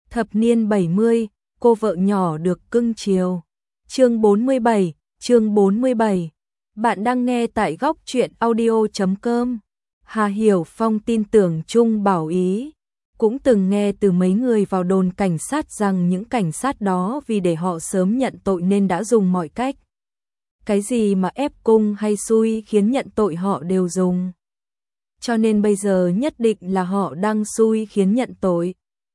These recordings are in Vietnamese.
Thập niên 70, cô vợ nhỏ được cưng chiều. Chương 47. Bạn đang nghe tại góc truyện audio.com. Hà Hiểu Phong tin tưởng Trung Bảo Ý, cũng từng nghe từ mấy người vào đồn cảnh sát rằng những cảnh sát đó vì để họ sớm nhận tội nên đã dùng mọi cách. Cái gì mà ép cung hay xui khiến nhận tội họ đều dùng. Cho nên bây giờ nhất định là họ đang xui khiến nhận tội.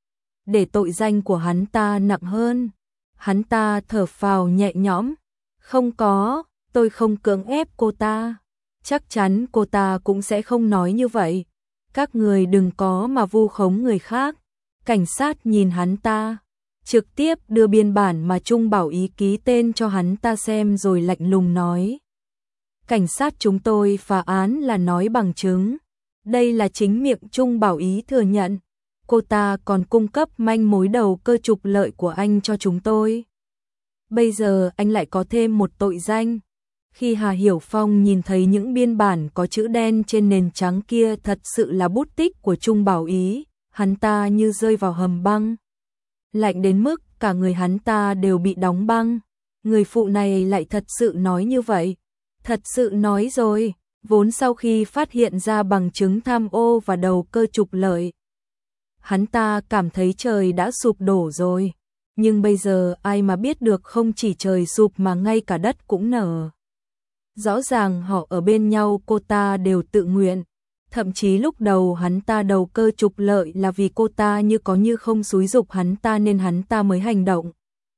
Để tội danh của hắn ta nặng hơn. Hắn ta thở phào nhẹ nhõm. Không có, tôi không cưỡng ép cô ta. Chắc chắn cô ta cũng sẽ không nói như vậy. Các người đừng có mà vu khống người khác. Cảnh sát nhìn hắn ta, trực tiếp đưa biên bản mà Trung Bảo Ý ký tên cho hắn ta xem rồi lạnh lùng nói. Cảnh sát chúng tôi phá án là nói bằng chứng. Đây là chính miệng Trung Bảo Ý thừa nhận. Cô ta còn cung cấp manh mối đầu cơ trục lợi của anh cho chúng tôi. Bây giờ anh lại có thêm một tội danh. Khi Hà Hiểu Phong nhìn thấy những biên bản có chữ đen trên nền trắng kia thật sự là bút tích của Trung Bảo Ý, hắn ta như rơi vào hầm băng. Lạnh đến mức cả người hắn ta đều bị đóng băng. Người phụ này lại thật sự nói như vậy. Thật sự nói rồi, vốn sau khi phát hiện ra bằng chứng tham ô và đầu cơ trục lợi, hắn ta cảm thấy trời đã sụp đổ rồi. Nhưng bây giờ ai mà biết được không chỉ trời sụp mà ngay cả đất cũng nở. Rõ ràng họ ở bên nhau cô ta đều tự nguyện. Thậm chí lúc đầu hắn ta đầu cơ trục lợi là vì cô ta như có như không xúi giục hắn ta nên hắn ta mới hành động.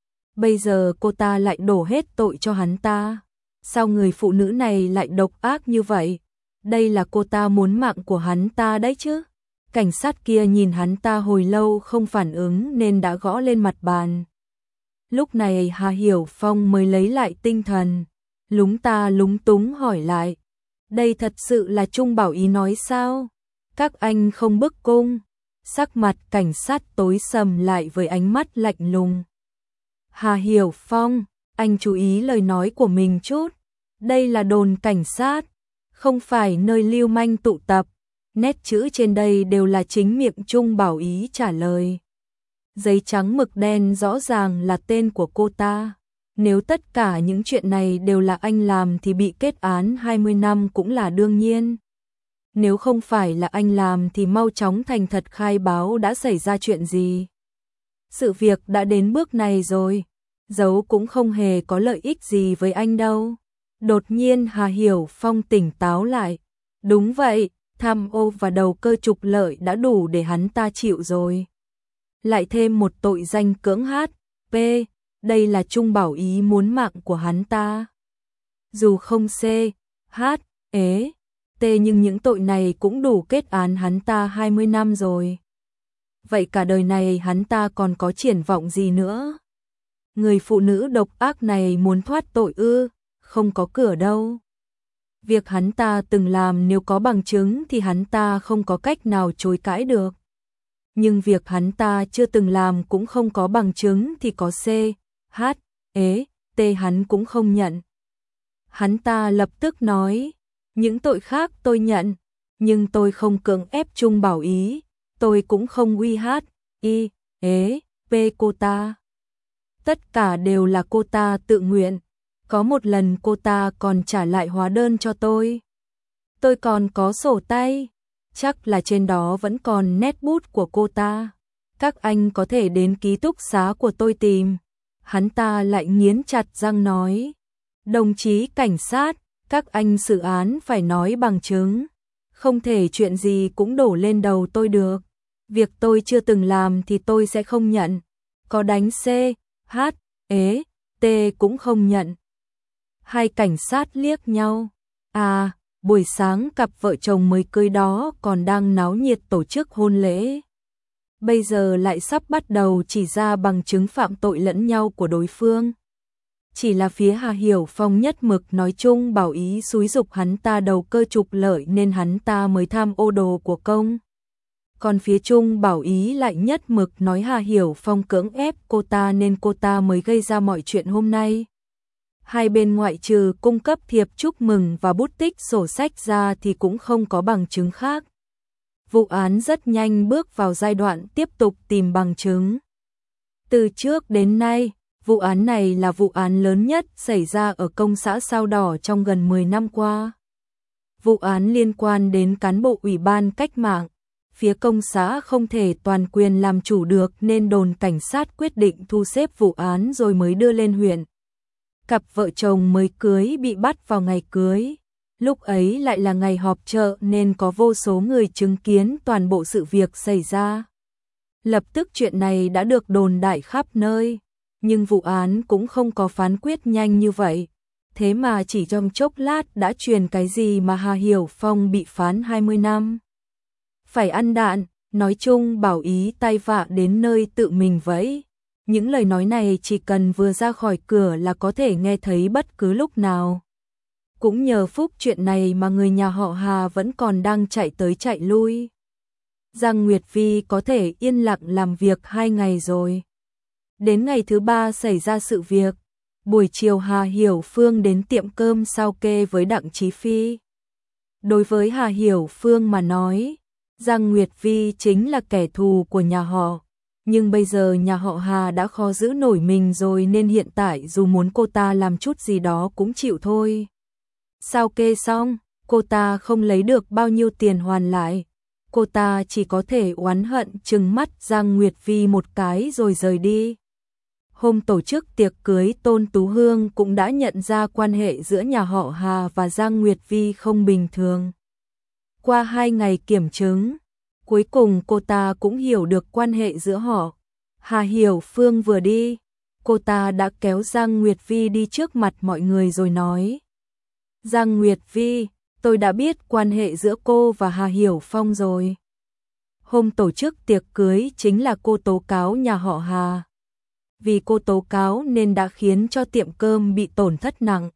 Bây giờ cô ta lại đổ hết tội cho hắn ta. Sao người phụ nữ này lại độc ác như vậy? Đây là cô ta muốn mạng của hắn ta đấy chứ. Cảnh sát kia nhìn hắn ta hồi lâu không phản ứng nên đã gõ lên mặt bàn. Lúc này Hà Hiểu Phong mới lấy lại tinh thần. Lúng túng hỏi lại. Đây thật sự là Trung Bảo Ý nói sao? Các anh không bức cung. Sắc mặt cảnh sát tối sầm lại với ánh mắt lạnh lùng. Hà Hiểu Phong, anh chú ý lời nói của mình chút. Đây là đồn cảnh sát, không phải nơi lưu manh tụ tập. Nét chữ trên đây đều là chính miệng Trung Bảo Ý trả lời. Giấy trắng mực đen rõ ràng là tên của cô ta. Nếu tất cả những chuyện này đều là anh làm thì bị kết án 20 năm cũng là đương nhiên. Nếu không phải là anh làm thì mau chóng thành thật khai báo đã xảy ra chuyện gì. Sự việc đã đến bước này rồi, giấu cũng không hề có lợi ích gì với anh đâu. Đột nhiên Hà Hiểu Phong tỉnh táo lại. Đúng vậy, tham ô và đầu cơ trục lợi đã đủ để hắn ta chịu rồi. Lại thêm một tội danh cưỡng H.P. Đây là Trung Bảo Ý muốn mạng của hắn ta. Dù không C.H.E.T nhưng những tội này cũng đủ kết án hắn ta 20 năm rồi. Vậy cả đời này hắn ta còn có triển vọng gì nữa? Người phụ nữ độc ác này muốn thoát tội ư? Không có cửa đâu. Việc hắn ta từng làm nếu có bằng chứng thì hắn ta không có cách nào chối cãi được. Nhưng việc hắn ta chưa từng làm cũng không có bằng chứng thì có C.H.E.T hắn cũng không nhận. Hắn ta lập tức nói, những tội khác tôi nhận, nhưng tôi không cưỡng ép Trung Bảo Ý, tôi cũng không uy H.I.E.P cô ta. Tất cả đều là cô ta tự nguyện. Có một lần cô ta còn trả lại hóa đơn cho tôi. Tôi còn có sổ tay. Chắc là trên đó vẫn còn nét bút của cô ta. Các anh có thể đến ký túc xá của tôi tìm. Hắn ta lại nghiến chặt răng nói. Đồng chí cảnh sát, các anh xử án phải nói bằng chứng. Không thể chuyện gì cũng đổ lên đầu tôi được. Việc tôi chưa từng làm thì tôi sẽ không nhận. Có đánh C.H.E.T cũng không nhận. Hai cảnh sát liếc nhau. À, buổi sáng cặp vợ chồng mới cưới đó còn đang náo nhiệt tổ chức hôn lễ. Bây giờ lại sắp bắt đầu chỉ ra bằng chứng phạm tội lẫn nhau của đối phương. Chỉ là phía Hà Hiểu Phong nhất mực nói chung Bảo Ý xúi giục hắn ta đầu cơ trục lợi nên hắn ta mới tham ô đồ của công. Còn phía Trung Bảo Ý lại nhất mực nói Hà Hiểu Phong cưỡng ép cô ta nên cô ta mới gây ra mọi chuyện hôm nay. Hai bên ngoại trừ cung cấp thiệp chúc mừng và bút tích sổ sách ra thì cũng không có bằng chứng khác. Vụ án rất nhanh bước vào giai đoạn tiếp tục tìm bằng chứng. Từ trước đến nay, vụ án này là vụ án lớn nhất xảy ra ở công xã Sao Đỏ trong gần 10 năm qua. Vụ án liên quan đến cán bộ ủy ban cách mạng. Phía công xã không thể toàn quyền làm chủ được nên đồn cảnh sát quyết định thu xếp vụ án rồi mới đưa lên huyện. Cặp vợ chồng mới cưới bị bắt vào ngày cưới. Lúc ấy lại là ngày họp chợ nên có vô số người chứng kiến toàn bộ sự việc xảy ra. Lập tức chuyện này đã được đồn đại khắp nơi, nhưng vụ án cũng không có phán quyết nhanh như vậy. Thế mà chỉ trong chốc lát đã truyền cái gì mà Hà Hiểu Phong bị phán 20 năm. Phải ăn đạn, nói chung Bảo Ý tai vạ đến nơi tự mình vẫy. Những lời nói này chỉ cần vừa ra khỏi cửa là có thể nghe thấy bất cứ lúc nào. Cũng nhờ phúc chuyện này mà người nhà họ Hà vẫn còn đang chạy tới chạy lui. Giang Nguyệt Vi có thể yên lặng làm việc 2 ngày rồi. Đến ngày thứ 3 xảy ra sự việc, buổi chiều Hà Hiểu Phương đến tiệm cơm Sao Kê với Đặng Chí Phi. Đối với Hà Hiểu Phương mà nói, Giang Nguyệt Vi chính là kẻ thù của nhà họ. Nhưng bây giờ nhà họ Hà đã khó giữ nổi mình rồi nên hiện tại dù muốn cô ta làm chút gì đó cũng chịu thôi. Sao kê xong, cô ta không lấy được bao nhiêu tiền hoàn lại. Cô ta chỉ có thể oán hận trừng mắt Giang Nguyệt Vi một cái rồi rời đi. Hôm tổ chức tiệc cưới Tôn Tú Hương cũng đã nhận ra quan hệ giữa nhà họ Hà và Giang Nguyệt Vi không bình thường. Qua 2 ngày kiểm chứng, cuối cùng cô ta cũng hiểu được quan hệ giữa họ. Hà Hiểu Phương vừa đi, cô ta đã kéo Giang Nguyệt Vi đi trước mặt mọi người rồi nói. Giang Nguyệt Vi, tôi đã biết quan hệ giữa cô và Hà Hiểu Phong rồi. Hôm tổ chức tiệc cưới chính là cô tố cáo nhà họ Hà. Vì cô tố cáo nên đã khiến cho tiệm cơm bị tổn thất nặng.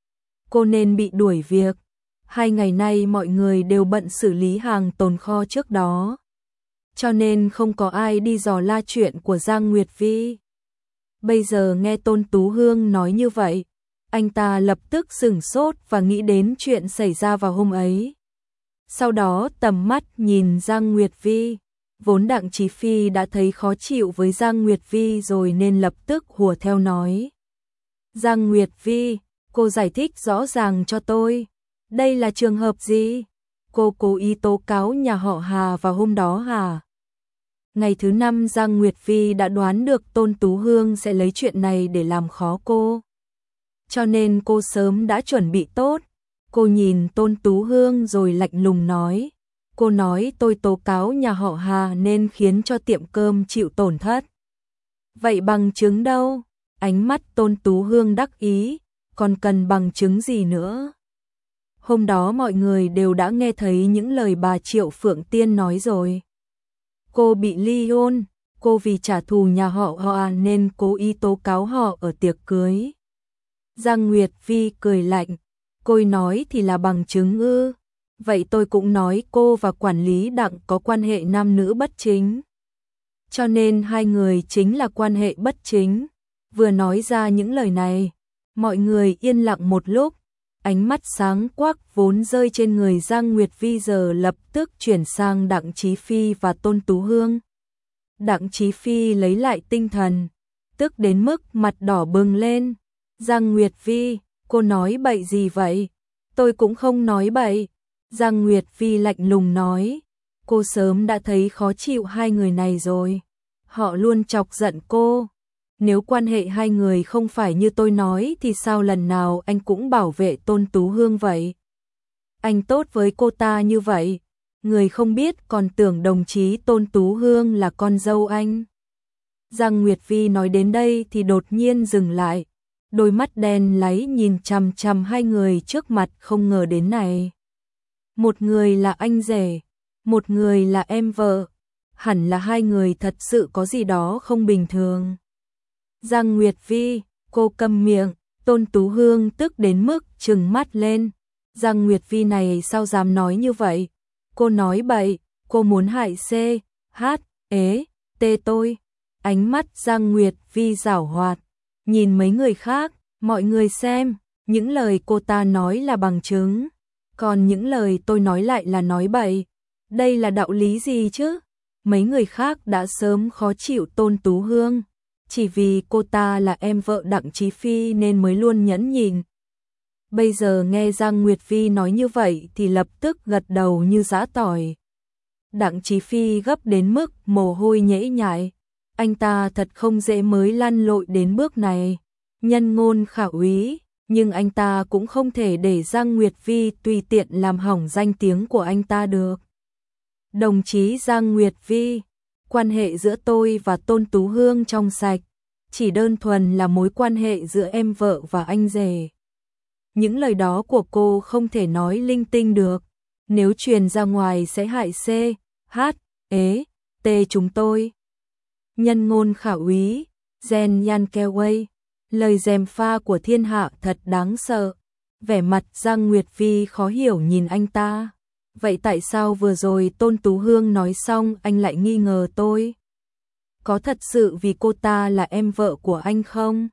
Cô nên bị đuổi việc. 2 ngày nay mọi người đều bận xử lý hàng tồn kho trước đó. Cho nên không có ai đi dò la chuyện của Giang Nguyệt Vi. Bây giờ nghe Tôn Tú Hương nói như vậy, anh ta lập tức sửng sốt và nghĩ đến chuyện xảy ra vào hôm ấy. Sau đó tầm mắt nhìn Giang Nguyệt Vi, vốn Đặng Chí Phi đã thấy khó chịu với Giang Nguyệt Vi rồi nên lập tức hùa theo nói. Giang Nguyệt Vi, cô giải thích rõ ràng cho tôi, đây là trường hợp gì? Cô cố ý tố cáo nhà họ Hà vào hôm đó hả? Ngày thứ 5 Giang Nguyệt Vi đã đoán được Tôn Tú Hương sẽ lấy chuyện này để làm khó cô. Cho nên cô sớm đã chuẩn bị tốt. Cô nhìn Tôn Tú Hương rồi lạnh lùng nói. Cô nói tôi tố cáo nhà họ Hà nên khiến cho tiệm cơm chịu tổn thất. Vậy bằng chứng đâu? Ánh mắt Tôn Tú Hương đắc ý, còn cần bằng chứng gì nữa? Hôm đó mọi người đều đã nghe thấy những lời bà Triệu Phượng Tiên nói rồi. Cô bị ly hôn, cô vì trả thù nhà họ nên cố ý tố cáo họ ở tiệc cưới. Giang Nguyệt Vi cười lạnh, cô nói thì là bằng chứng ư? Vậy tôi cũng nói cô và quản lý Đặng có quan hệ nam nữ bất chính. Cho nên 2 người chính là quan hệ bất chính. Vừa nói ra những lời này, mọi người yên lặng một lúc, ánh mắt sáng quắc vốn rơi trên người Giang Nguyệt Vi giờ lập tức chuyển sang Đặng Chí Phi và Tôn Tú Hương. Đặng Chí Phi lấy lại tinh thần, tức đến mức mặt đỏ bừng lên. Giang Nguyệt Vi, cô nói bậy gì vậy? Tôi cũng không nói bậy. Giang Nguyệt Vi lạnh lùng nói, cô sớm đã thấy khó chịu 2 người này rồi. Họ luôn chọc giận cô. Nếu quan hệ 2 người không phải như tôi nói thì sao lần nào anh cũng bảo vệ Tôn Tú Hương vậy? Anh tốt với cô ta như vậy, người không biết còn tưởng đồng chí Tôn Tú Hương là con dâu anh. Giang Nguyệt Vi nói đến đây thì đột nhiên dừng lại, đôi mắt đen láy nhìn chằm chằm 2 người trước mặt không ngờ đến này. Một người là anh rể, một người là em vợ, hẳn là 2 người thật sự có gì đó không bình thường. Giang Nguyệt Vi, cô câm miệng. Tôn Tú Hương tức đến mức trừng mắt lên. Giang Nguyệt Vi này sao dám nói như vậy? Cô nói bậy, cô muốn hại C, H, ế, T tôi. Ánh mắt Giang Nguyệt Vi giảo hoạt, nhìn mấy người khác, mọi người xem, những lời cô ta nói là bằng chứng, còn những lời tôi nói lại là nói bậy. Đây là đạo lý gì chứ? Mấy người khác đã sớm khó chịu Tôn Tú Hương, chỉ vì cô ta là em vợ Đặng Chí Phi nên mới luôn nhẫn nhịn. Bây giờ nghe Giang Nguyệt Vi nói như vậy thì lập tức gật đầu như giã tỏi. Đặng Chí Phi gấp đến mức mồ hôi nhễ nhại. Anh ta thật không dễ mới lăn lội đến bước này. Nhân ngôn khả úy, nhưng anh ta cũng không thể để Giang Nguyệt Vi tùy tiện làm hỏng danh tiếng của anh ta được. Đồng chí Giang Nguyệt Vi, quan hệ giữa tôi và Tôn Tú Hương trong sạch, chỉ đơn thuần là mối quan hệ giữa em vợ và anh rể. Những lời đó của cô không thể nói linh tinh được, nếu truyền ra ngoài sẽ hại C, H, E, T chúng tôi. Nhân ngôn khả úy, Gen Yan Keway, lời gièm pha của thiên hạ thật đáng sợ. Vẻ mặt Giang Nguyệt Vi khó hiểu nhìn anh ta. Vậy tại sao vừa rồi Tôn Tú Hương nói xong anh lại nghi ngờ tôi? Có thật sự vì cô ta là em vợ của anh không?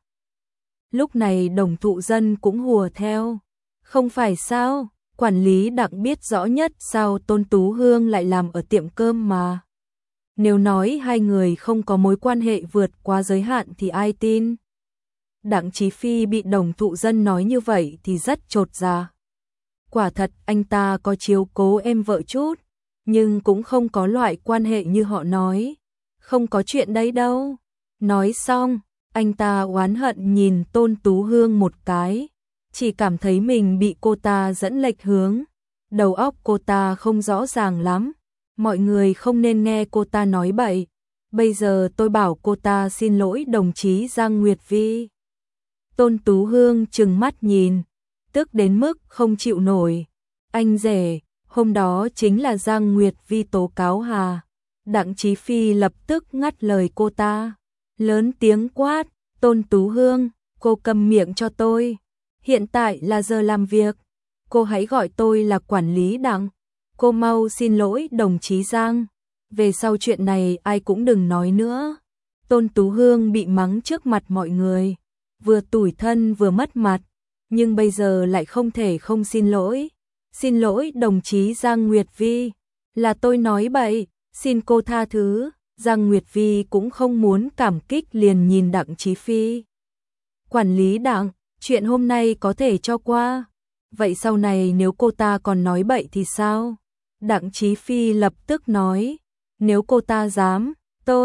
Lúc này Đồng Thụ Dân cũng hùa theo. Không phải sao, quản lý Đặng biết rõ nhất sao Tôn Tú Hương lại làm ở tiệm cơm mà. Nếu nói hai người không có mối quan hệ vượt quá giới hạn thì ai tin? Đặng Chí Phi bị Đồng Thụ Dân nói như vậy thì rất chột dạ. Quả thật anh ta có chiếu cố em vợ chút, nhưng cũng không có loại quan hệ như họ nói. Không có chuyện đấy đâu. Nói xong, anh ta oán hận nhìn Tôn Tú Hương một cái, chỉ cảm thấy mình bị cô ta dẫn lệch hướng. Đầu óc cô ta không rõ ràng lắm, mọi người không nên nghe cô ta nói bậy. Bây giờ tôi bảo cô ta xin lỗi đồng chí Giang Nguyệt Vi. Tôn Tú Hương trừng mắt nhìn, tức đến mức không chịu nổi. Anh rể, hôm đó chính là Giang Nguyệt Vi tố cáo Hà. Đặng Chí Phi lập tức ngắt lời cô ta, lớn tiếng quát, Tôn Tú Hương, cô câm miệng cho tôi. Hiện tại là giờ làm việc, cô hãy gọi tôi là quản lý Đặng. Cô mau xin lỗi đồng chí Giang, về sau chuyện này ai cũng đừng nói nữa. Tôn Tú Hương bị mắng trước mặt mọi người, vừa tủi thân vừa mất mặt, nhưng bây giờ lại không thể không xin lỗi. Xin lỗi đồng chí Giang Nguyệt Vi, là tôi nói bậy, xin cô tha thứ. Giang Nguyệt Vi cũng không muốn cảm kích liền nhìn Đặng Chí Phi. Quản lý Đặng, chuyện hôm nay có thể cho qua. Vậy sau này nếu cô ta còn nói bậy thì sao? Đặng Chí Phi lập tức nói, nếu cô ta dám,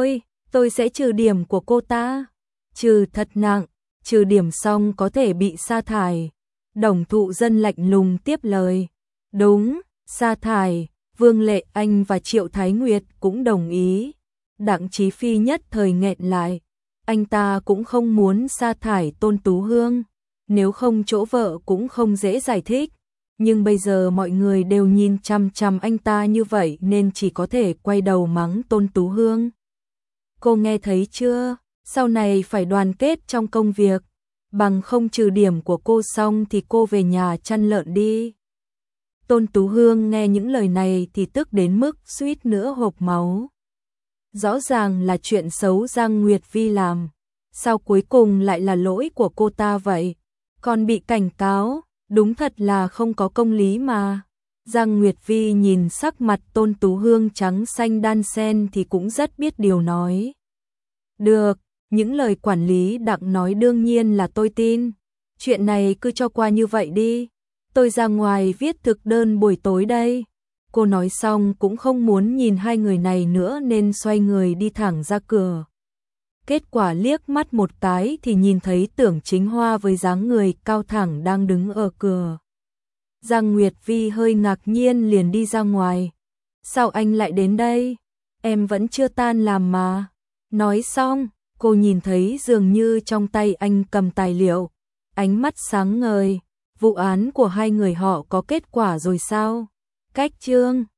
tôi sẽ trừ điểm của cô ta. Trừ thật nặng, trừ điểm xong có thể bị sa thải. Đồng Thụ Dân lạnh lùng tiếp lời. Đúng, sa thải. Vương Lệ Anh và Triệu Thái Nguyệt cũng đồng ý. Đặng Chí Phi nhất thời nghẹn lại. Anh ta cũng không muốn sa thải Tôn Tú Hương, nếu không chỗ vợ cũng không dễ giải thích. Nhưng bây giờ mọi người đều nhìn chằm chằm anh ta như vậy nên chỉ có thể quay đầu mắng Tôn Tú Hương. Cô nghe thấy chưa? Sau này phải đoàn kết trong công việc. Bằng không trừ điểm của cô xong thì cô về nhà chăn lợn đi. Tôn Tú Hương nghe những lời này thì tức đến mức suýt nữa hộc máu. Rõ ràng là chuyện xấu Giang Nguyệt Vi làm, sao cuối cùng lại là lỗi của cô ta vậy? Còn bị cảnh cáo, đúng thật là không có công lý mà. Giang Nguyệt Vi nhìn sắc mặt Tôn Tú Hương trắng xanh đan xen thì cũng rất biết điều nói. Được, những lời quản lý Đặng nói đương nhiên là tôi tin. Chuyện này cứ cho qua như vậy đi. Tôi ra ngoài viết thực đơn buổi tối đây. Cô nói xong cũng không muốn nhìn hai người này nữa nên xoay người đi thẳng ra cửa. Kết quả liếc mắt một cái thì nhìn thấy Tưởng Chính Hoa với dáng người cao thẳng đang đứng ở cửa. Giang Nguyệt Vi hơi ngạc nhiên liền đi ra ngoài. Sao anh lại đến đây? Em vẫn chưa tan làm mà. Nói xong, cô nhìn thấy dường như trong tay anh cầm tài liệu. Ánh mắt sáng ngời. Vụ án của hai người họ có kết quả rồi sao? Cách chương